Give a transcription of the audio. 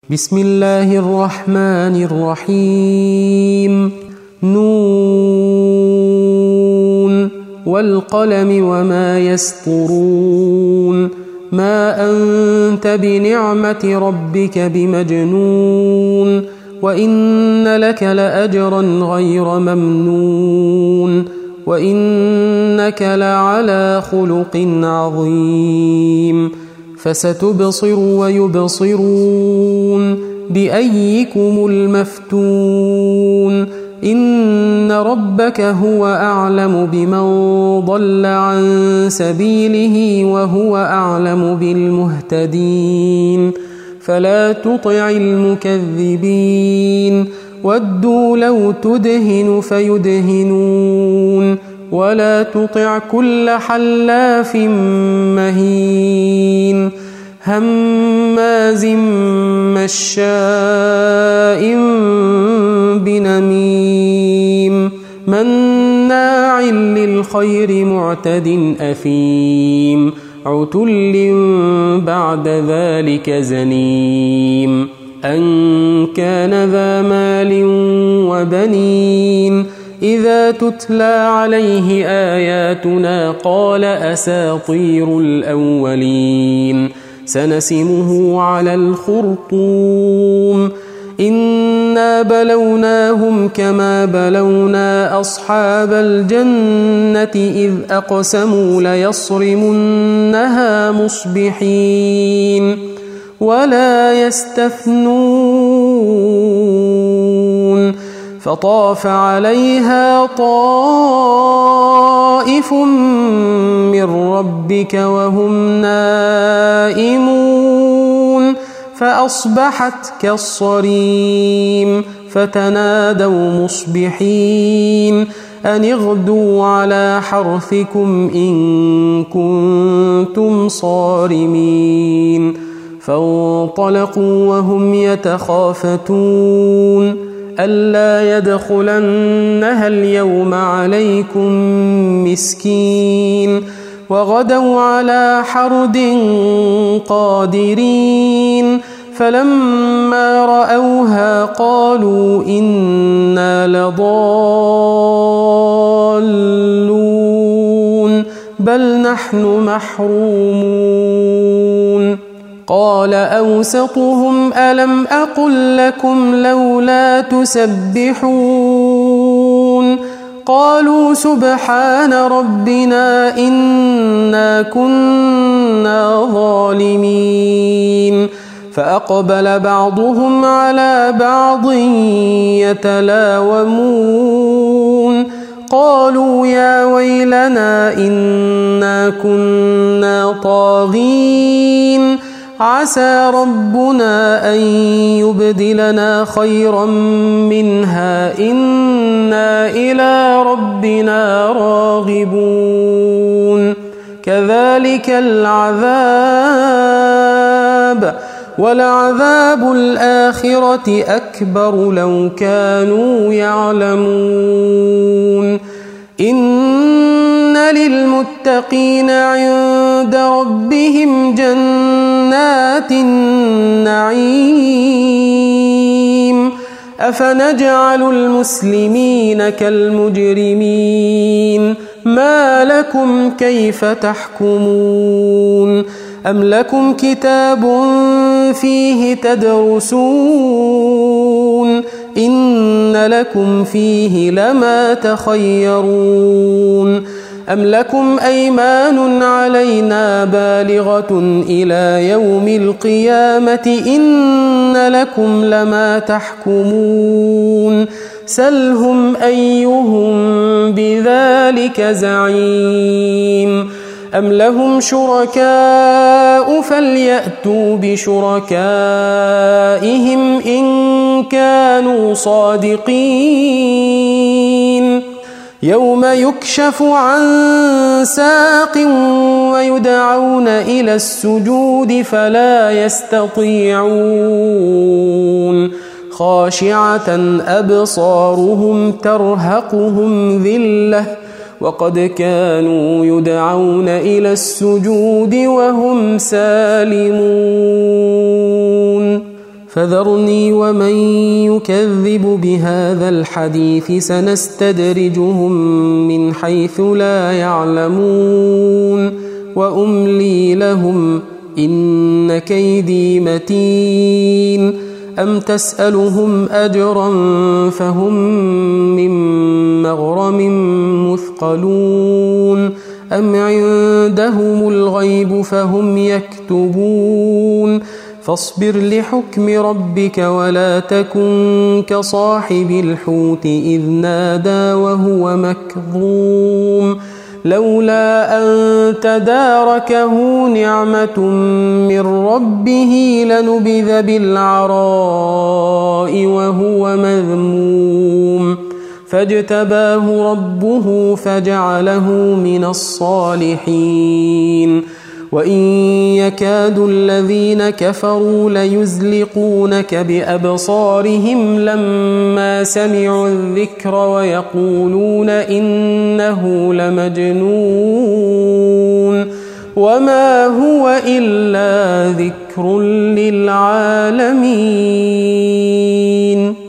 بسم الله الرحمن الرحيم. نون والقلم وما يسطرون ما أنت بنعمة ربك بمجنون وإن لك لأجرا غير ممنون وإنك لعلى خلق عظيم فستبصر ويبصرون بأيكم المفتون إن ربك هو أعلم بمن ضل عن سبيله وهو أعلم بالمهتدين فلا تطع المكذبين ودوا لو تدهن فيدهنون ولا تطع كل حلاف مهين هماز مشاء بنميم مناع للخير معتد أثيم عتل بعد ذلك زنيم أن كان ذا مال وبنين إذا تتلى عليه آياتنا قال أساطير الأولين سنسمه على الخرطوم إنا بلوناهم كما بلونا أصحاب الجنة إذ أقسموا ليصرمنها مصبحين ولا يستثنون فطاف عليها طائف من ربك وهم نائمون فأصبحت كالصريم فتنادوا مصبحين أن اغدوا على حرثكم إن كنتم صارمين فانطلقوا وهم يتخافتون ألا يدخلنها اليوم عليكم مسكين وغدوا على حرد قادرين فلما رأوها قالوا إنا لضالون بل نحن محرومون قال أوسطهم ألم أقل لكم لولا تسبحون قالوا سبحان ربنا إنا كنا ظالمين فأقبل بعضهم على بعض يتلاومون قالوا يا ويلنا إنا كنا طاغين عسى ربنا أن يبدلنا خيرا منها إنا إلى ربنا راغبون كذلك العذاب ولعذاب الآخرة أكبر لو كانوا يعلمون إن للمتقين عند ربهم جنات النعيم أفنجعل المسلمين كالمجرمين ما لكم كيف تحكمون أم لكم كتاب فيه تدرسون إن لكم فيه لما تخيرون أم لكم أيمان علينا بالغة إلى يوم القيامة إن لكم لما تحكمون سلهم أيهم بذلك زعيم أم لهم شركاء فليأتوا بشركائهم إن كانوا صادقين يوم يكشف عن ساق ويدعون إلى السجود فلا يستطيعون خاشعة أبصارهم ترهقهم ذلة وقد كانوا يدعون إلى السجود وهم سالمون فذرني ومن يكذب بهذا الحديث سنستدرجهم من حيث لا يعلمون وأملي لهم إن كيدي متين أم تسألهم أجرا فهم من مغرم مثقلون أم عندهم الغيب فهم يكتبون فاصبر لحكم ربك ولا تكن كصاحب الحوت إذ نادى وهو مكظوم لولا أن تداركه نعمة من ربه لنبذ بالعراء وهو مذموم فاجتباه ربه فجعله من الصالحين وإن يكاد الذين كفروا ليزلقونك بأبصارهم لما سمعوا الذكر ويقولون إنه لمجنون وما هو إلا ذكر للعالمين.